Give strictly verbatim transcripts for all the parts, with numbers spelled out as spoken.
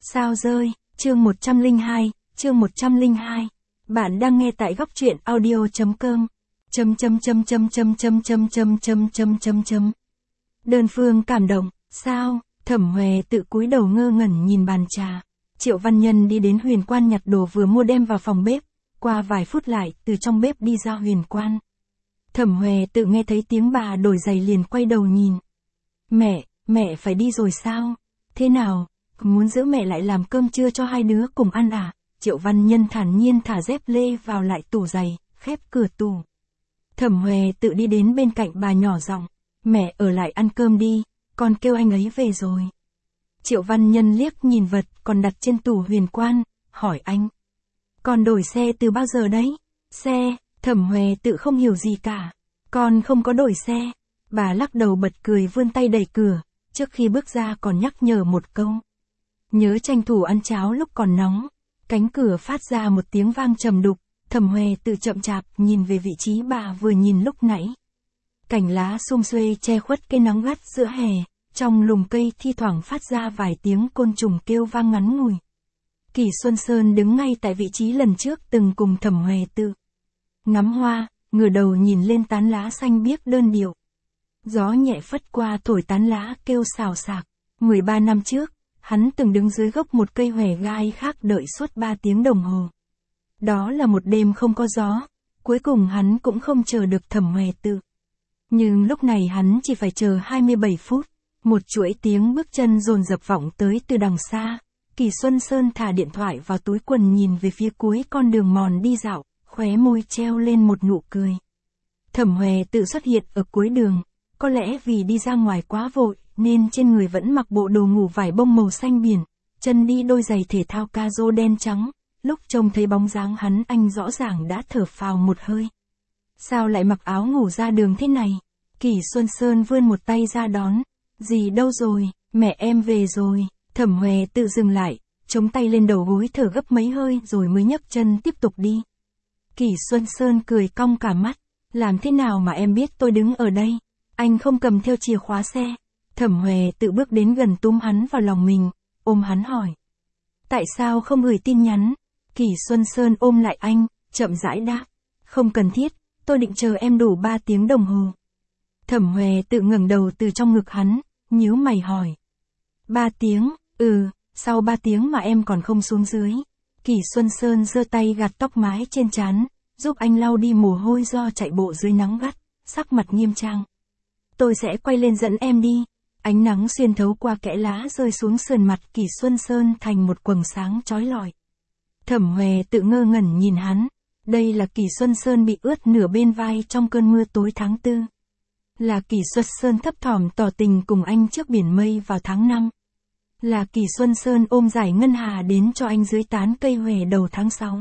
Sao rơi, chương một trăm lẻ hai, chương một trăm lẻ hai. Bạn đang nghe tại góc truyện audio.com. Chấm chấm chấm chấm chấm chấm chấm chấm chấm chấm chấm chấm. Đơn phương cảm động, sao? Thẩm Huệ tự cúi đầu ngơ ngẩn nhìn bàn trà. Triệu Văn Nhân đi đến Huyền Quan nhặt đồ vừa mua đem vào phòng bếp, qua vài phút lại từ trong bếp đi ra Huyền Quan. Thẩm Huệ tự nghe thấy tiếng bà đổi giày liền quay đầu nhìn. Mẹ, mẹ phải đi rồi sao? Thế nào? Muốn giữ mẹ lại làm cơm trưa cho hai đứa cùng ăn à? Triệu Văn Nhân thản nhiên thả dép lê vào lại tủ giày, khép cửa tủ. Thẩm Huệ tự đi đến bên cạnh bà nhỏ giọng, mẹ ở lại ăn cơm đi, con kêu anh ấy về rồi. Triệu Văn Nhân liếc nhìn vật còn đặt trên tủ Huyền Quan, hỏi anh. Con đổi xe từ bao giờ đấy? Xe, Thẩm Huệ tự không hiểu gì cả. Con không có đổi xe. Bà lắc đầu bật cười vươn tay đẩy cửa, trước khi bước ra còn nhắc nhở một câu. Nhớ tranh thủ ăn cháo lúc còn nóng. Cánh cửa phát ra một tiếng vang trầm đục, Thẩm Huệ tự chậm chạp nhìn về vị trí bà vừa nhìn lúc nãy. Cành lá sum xuê che khuất cây nắng gắt giữa hè, trong lùm cây thi thoảng phát ra vài tiếng côn trùng kêu vang ngắn ngủi. Kỷ Xuân Sơn đứng ngay tại vị trí lần trước từng cùng Thẩm Huệ tự ngắm hoa, ngửa đầu nhìn lên tán lá xanh biếc đơn điệu. Gió nhẹ phất qua thổi tán lá kêu xào xạc. mười ba năm trước, hắn từng đứng dưới gốc một cây hòe gai khác đợi suốt ba tiếng đồng hồ. Đó là một đêm không có gió, cuối cùng hắn cũng không chờ được Thẩm Huệ tự. Nhưng lúc này hắn chỉ phải chờ hai mươi bảy phút, một chuỗi tiếng bước chân dồn dập vọng tới từ đằng xa. Kỷ Xuân Sơn thả điện thoại vào túi quần nhìn về phía cuối con đường mòn đi dạo, khóe môi treo lên một nụ cười. Thẩm Huệ tự xuất hiện ở cuối đường, có lẽ vì đi ra ngoài quá vội, nên trên người vẫn mặc bộ đồ ngủ vải bông màu xanh biển, chân đi đôi giày thể thao Cazo đen trắng, lúc trông thấy bóng dáng hắn anh rõ ràng đã thở phào một hơi. Sao lại mặc áo ngủ ra đường thế này? Kỷ Xuân Sơn vươn một tay ra đón. Dì đâu rồi? Mẹ em về rồi. Thẩm Huệ tự dừng lại, chống tay lên đầu gối thở gấp mấy hơi rồi mới nhấc chân tiếp tục đi. Kỷ Xuân Sơn cười cong cả mắt. Làm thế nào mà em biết tôi đứng ở đây? Anh không cầm theo chìa khóa xe. Thẩm Huệ tự bước đến gần túm hắn vào lòng mình, ôm hắn hỏi. Tại sao không gửi tin nhắn? Kỷ Xuân Sơn ôm lại anh, chậm rãi đáp. Không cần thiết, tôi định chờ em đủ ba tiếng đồng hồ. Thẩm Huệ tự ngẩng đầu từ trong ngực hắn, nhíu mày hỏi. Ba tiếng, ừ, sau ba tiếng mà em còn không xuống dưới. Kỷ Xuân Sơn giơ tay gạt tóc mái trên trán, giúp anh lau đi mồ hôi do chạy bộ dưới nắng gắt, sắc mặt nghiêm trang. Tôi sẽ quay lên dẫn em đi. Ánh nắng xuyên thấu qua kẽ lá rơi xuống sườn mặt Kỷ Xuân Sơn thành một quầng sáng chói lọi. Thẩm Huệ tự ngơ ngẩn nhìn hắn. Đây là Kỷ Xuân Sơn bị ướt nửa bên vai trong cơn mưa tối tháng tư. Là Kỷ Xuân Sơn thấp thỏm tỏ tình cùng anh trước biển mây vào tháng năm. Là Kỷ Xuân Sơn ôm giải ngân hà đến cho anh dưới tán cây hòe đầu tháng sáu.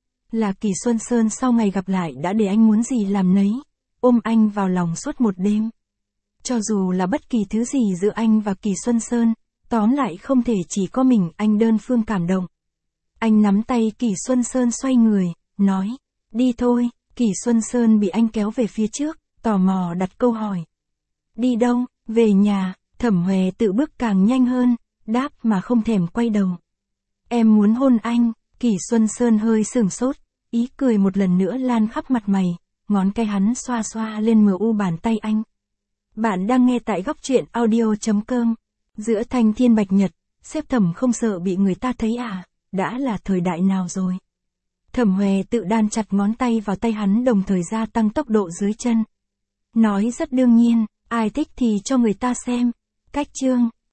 Là Kỷ Xuân Sơn sau ngày gặp lại đã để anh muốn gì làm nấy, ôm anh vào lòng suốt một đêm. Cho dù là bất kỳ thứ gì giữa anh và Kỷ Xuân Sơn, tóm lại không thể chỉ có mình anh đơn phương cảm động. Anh nắm tay Kỷ Xuân Sơn xoay người, nói, đi thôi. Kỷ Xuân Sơn bị anh kéo về phía trước, tò mò đặt câu hỏi. Đi đâu? Về nhà. Thẩm Huệ tự bước càng nhanh hơn, đáp mà không thèm quay đầu. Em muốn hôn anh. Kỷ Xuân Sơn hơi sửng sốt, ý cười một lần nữa lan khắp mặt mày, ngón tay hắn xoa xoa lên mờ u bàn tay anh. Bạn đang nghe tại góc truyện audio.com. Giữa thanh thiên bạch nhật, xếp Thẩm không sợ bị người ta thấy à? Đã là thời đại nào rồi? Thẩm Huệ tự đan chặt ngón tay vào tay hắn đồng thời gia tăng tốc độ dưới chân. Nói rất đương nhiên, ai thích thì cho người ta xem. Cách chương.